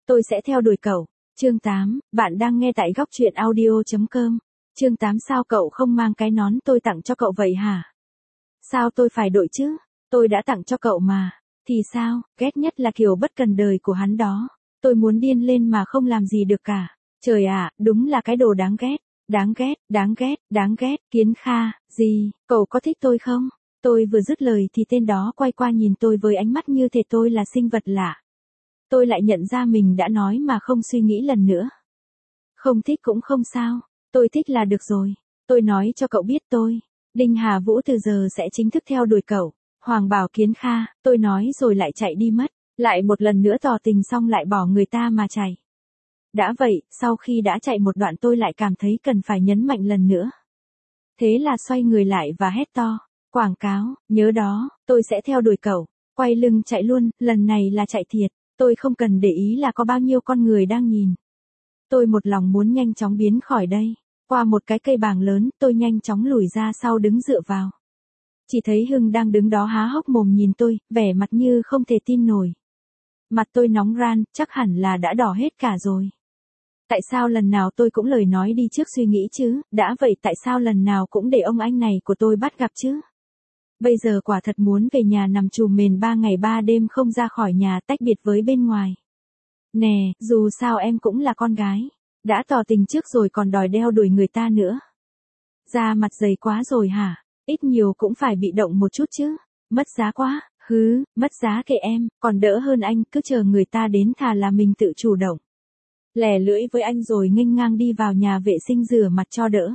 Tôi sẽ theo đuổi cậu. Chương 8, bạn đang nghe tại góc truyện audio.com. Chương 8 sao cậu không mang cái nón tôi tặng cho cậu vậy hả? Sao tôi phải đội chứ? Tôi đã tặng cho cậu mà. Thì sao, ghét nhất là kiểu bất cần đời của hắn đó. Tôi muốn điên lên mà không làm gì được cả. Trời ạ, đúng là cái đồ đáng ghét. Đáng ghét, đáng ghét, đáng ghét, Kiến Kha, gì, cậu có thích tôi không? Tôi vừa dứt lời thì tên đó quay qua nhìn tôi với ánh mắt như thể tôi là sinh vật lạ. Tôi lại nhận ra mình đã nói mà không suy nghĩ lần nữa. Không thích cũng không sao, tôi thích là được rồi. Tôi nói cho cậu biết Đinh Hà Vũ từ giờ sẽ chính thức theo đuổi cậu. Hoàng Bảo Kiến Kha, tôi nói rồi lại chạy đi mất. Lại một lần nữa tỏ tình xong lại bỏ người ta mà chạy. Đã vậy, sau khi đã chạy một đoạn tôi lại cảm thấy cần phải nhấn mạnh lần nữa. Thế là xoay người lại và hét to. Quảng cáo, nhớ đó, tôi sẽ theo đuổi cậu. Quay lưng chạy luôn, lần này là chạy thiệt. Tôi không cần để ý là có bao nhiêu con người đang nhìn. Tôi một lòng muốn nhanh chóng biến khỏi đây. Qua một cái cây bàng lớn, tôi nhanh chóng lùi ra sau đứng dựa vào. Chỉ thấy Hưng đang đứng đó há hốc mồm nhìn tôi, vẻ mặt như không thể tin nổi. Mặt tôi nóng ran, chắc hẳn là đã đỏ hết cả rồi. Tại sao lần nào tôi cũng lời nói đi trước suy nghĩ chứ, đã vậy tại sao lần nào cũng để ông anh này của tôi bắt gặp chứ? Bây giờ quả thật muốn về nhà nằm trùm mền 3 ngày 3 đêm không ra khỏi nhà tách biệt với bên ngoài. Nè, dù sao em cũng là con gái. Đã tỏ tình trước rồi còn đòi đeo đuổi người ta nữa. Da mặt dày quá rồi hả? Ít nhiều cũng phải bị động một chút chứ. Mất giá quá, mất giá kệ em, còn đỡ hơn anh, cứ chờ người ta đến thà là mình tự chủ động. Lè lưỡi với anh rồi nghênh ngang đi vào nhà vệ sinh rửa mặt cho đỡ.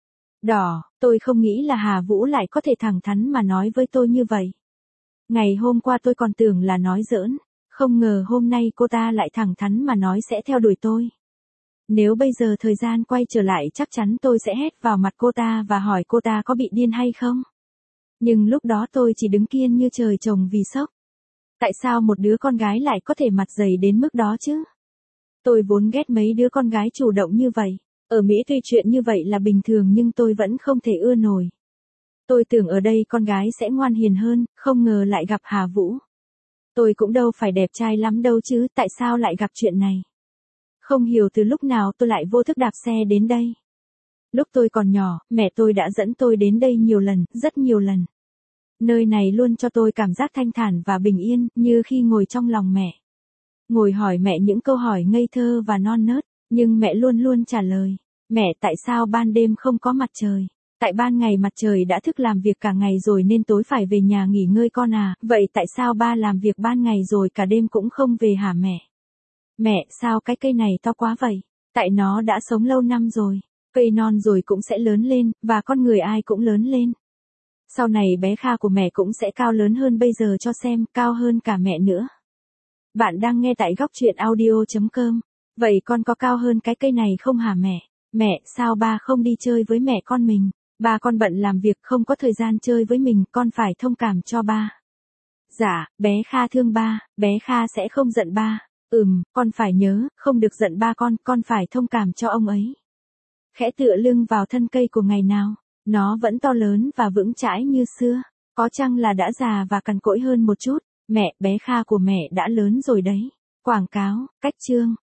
Đỏ, tôi không nghĩ là Hà Vũ lại có thể thẳng thắn mà nói với tôi như vậy. Ngày hôm qua tôi còn tưởng là nói giỡn, không ngờ hôm nay cô ta lại thẳng thắn mà nói sẽ theo đuổi tôi. Nếu bây giờ thời gian quay trở lại chắc chắn tôi sẽ hét vào mặt cô ta và hỏi cô ta có bị điên hay không. Nhưng lúc đó tôi chỉ đứng kiên như trời trồng vì sốc. Tại sao một đứa con gái lại có thể mặt dày đến mức đó chứ? Tôi vốn ghét mấy đứa con gái chủ động như vậy. Ở Mỹ tuy chuyện như vậy là bình thường nhưng tôi vẫn không thể ưa nổi. Tôi tưởng ở đây con gái sẽ ngoan hiền hơn, không ngờ lại gặp Hà Vũ. Tôi cũng đâu phải đẹp trai lắm đâu chứ, tại sao lại gặp chuyện này? Không hiểu từ lúc nào tôi lại vô thức đạp xe đến đây. Lúc tôi còn nhỏ, mẹ tôi đã dẫn tôi đến đây nhiều lần, rất nhiều lần. Nơi này luôn cho tôi cảm giác thanh thản và bình yên, như khi ngồi trong lòng mẹ. Ngồi hỏi mẹ những câu hỏi ngây thơ và non nớt, nhưng mẹ luôn luôn trả lời. Mẹ, tại sao ban đêm không có mặt trời? Tại ban ngày mặt trời đã thức làm việc cả ngày rồi nên tối phải về nhà nghỉ ngơi con à, vậy tại sao ba làm việc ban ngày rồi cả đêm cũng không về hả mẹ? Mẹ, sao cái cây này to quá vậy? Tại nó đã sống lâu năm rồi, cây non rồi cũng sẽ lớn lên, và con người ai cũng lớn lên. Sau này bé Kha của mẹ cũng sẽ cao lớn hơn bây giờ cho xem, cao hơn cả mẹ nữa. Bạn đang nghe tại góc truyện audio.com. Vậy con có cao hơn cái cây này không hả mẹ? Mẹ, sao ba không đi chơi với mẹ con mình? Ba con bận làm việc không có thời gian chơi với mình, con phải thông cảm cho ba. Dạ, bé Kha thương ba, bé Kha sẽ không giận ba. Con phải nhớ, không được giận ba con phải thông cảm cho ông ấy. Khẽ tựa lưng vào thân cây của ngày nào, nó vẫn to lớn và vững chãi như xưa. Có chăng là đã già và cằn cỗi hơn một chút. Mẹ, bé Kha của mẹ đã lớn rồi đấy. Quảng cáo, cách chương.